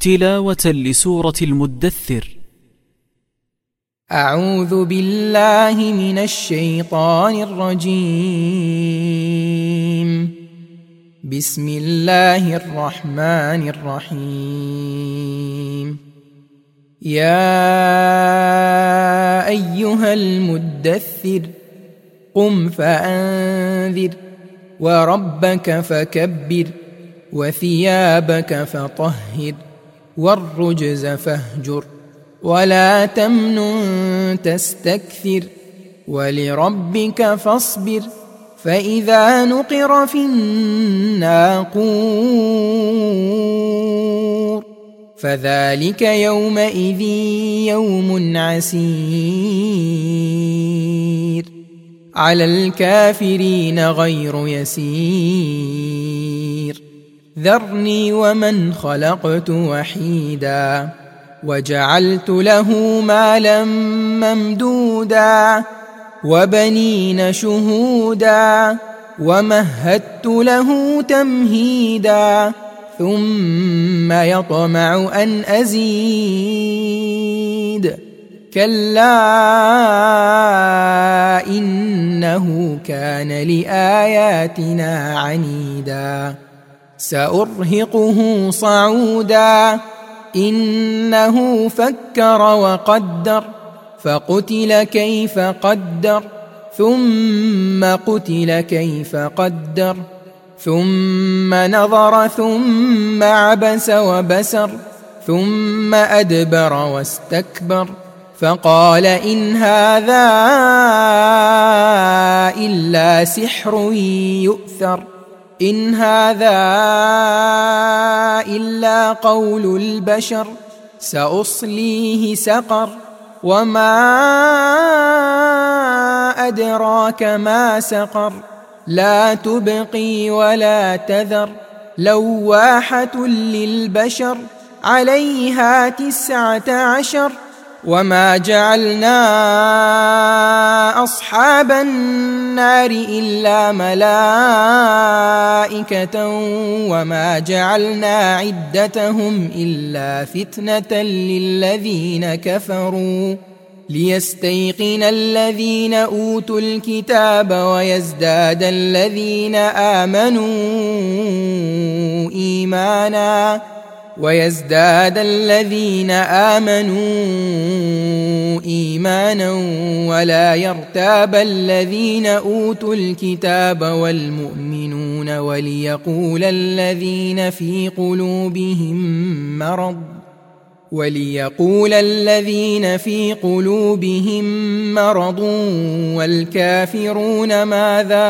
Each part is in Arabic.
تلاوة لسورة المدثر. أعوذ بالله من الشيطان الرجيم. بسم الله الرحمن الرحيم. يا أيها المدثر قم فأنذر وربك فكبر وثيابك فطهر والرجز فاهجر ولا تمنن تستكثر ولربك فاصبر فإذا نقر في الناقور فذلك يومئذ يوم عسير على الكافرين غير يسير ذرني ومن خلقت وحيدا وجعلت له مالا ممدودا وبنين شهودا ومهدت له تمهيدا ثم يطمع أن أزيد كلا إنه كان لآياتنا عنيدا سأرهقه صعودا إنه فكر وقدر فقتل كيف قدر ثم قتل كيف قدر ثم نظر ثم عبس وبسر ثم أدبر واستكبر فقال إن هذا إلا سحر يؤثر إن هذا إلا قول البشر سأصليه سقر وما أدراك ما سقر لا تبقي ولا تذر لواحة للبشر عليها 19 وما جعلنا أصحاب النار إلا ملائكة وما جعلنا عدتهم إلا فتنة للذين كفروا ليستيقن الذين أوتوا الكتاب ويزداد الذين آمنوا إيمانا ولا يرتاب الذين أوتوا الكتاب والمؤمنون وليقول الذين في قلوبهم مرض والكافرون ماذا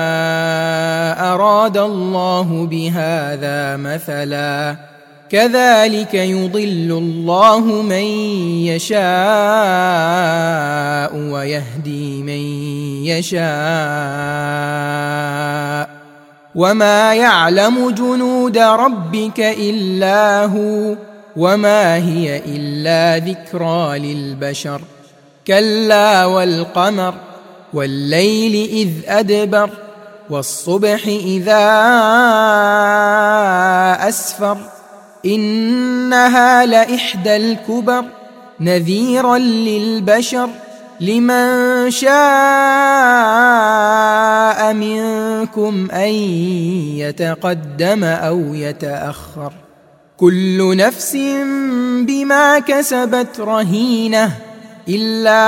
أراد الله بهذا مثلا كذلك يضل الله من يشاء ويهدي من يشاء وما يعلم جنود ربك إلا هو وما هي إلا ذكرى للبشر كلا والقمر والليل إذ أدبر والصبح إذا أسفر إنها لإحدى الكبر نذيرا للبشر لمن شاء منكم أن يتقدم أو يتأخر كل نفس بما كسبت رهينة إلا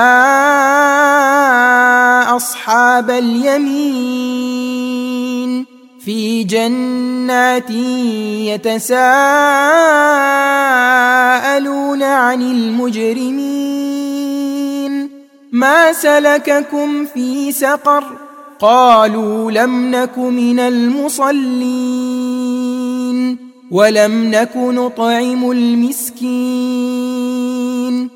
أصحاب اليمين في جنات يتساءلون عن المجرمين ما سلككم في سقر قالوا لم نك من المصلين ولم نك نطعم المسكين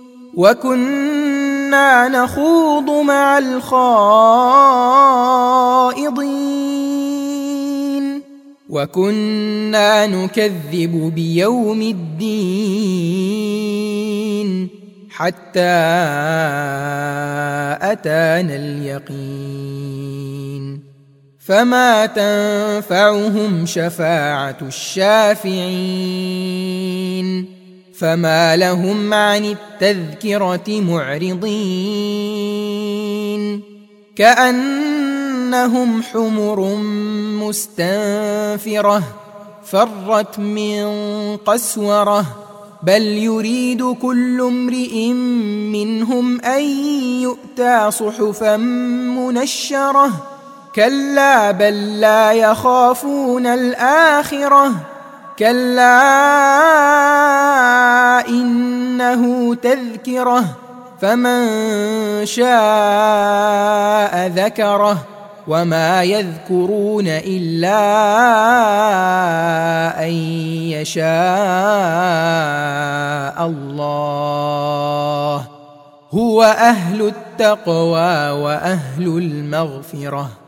وكنا نخوض مع الخائضين وكنا نكذب بيوم الدين حتى أتانا اليقين فما تنفعهم شفاعة الشافعين فما لهم عن التذكرة معرضين كأنهم حمر مستنفرة فرت من قسورة بل يريد كل امرئ منهم أن يؤتى صحفا منشرة كلا بل لا يخافون الآخرة كلا إنه تذكرة فمن شاء ذكره وما يذكرون إلا أن يشاء الله هو أهل التقوى وأهل المغفرة.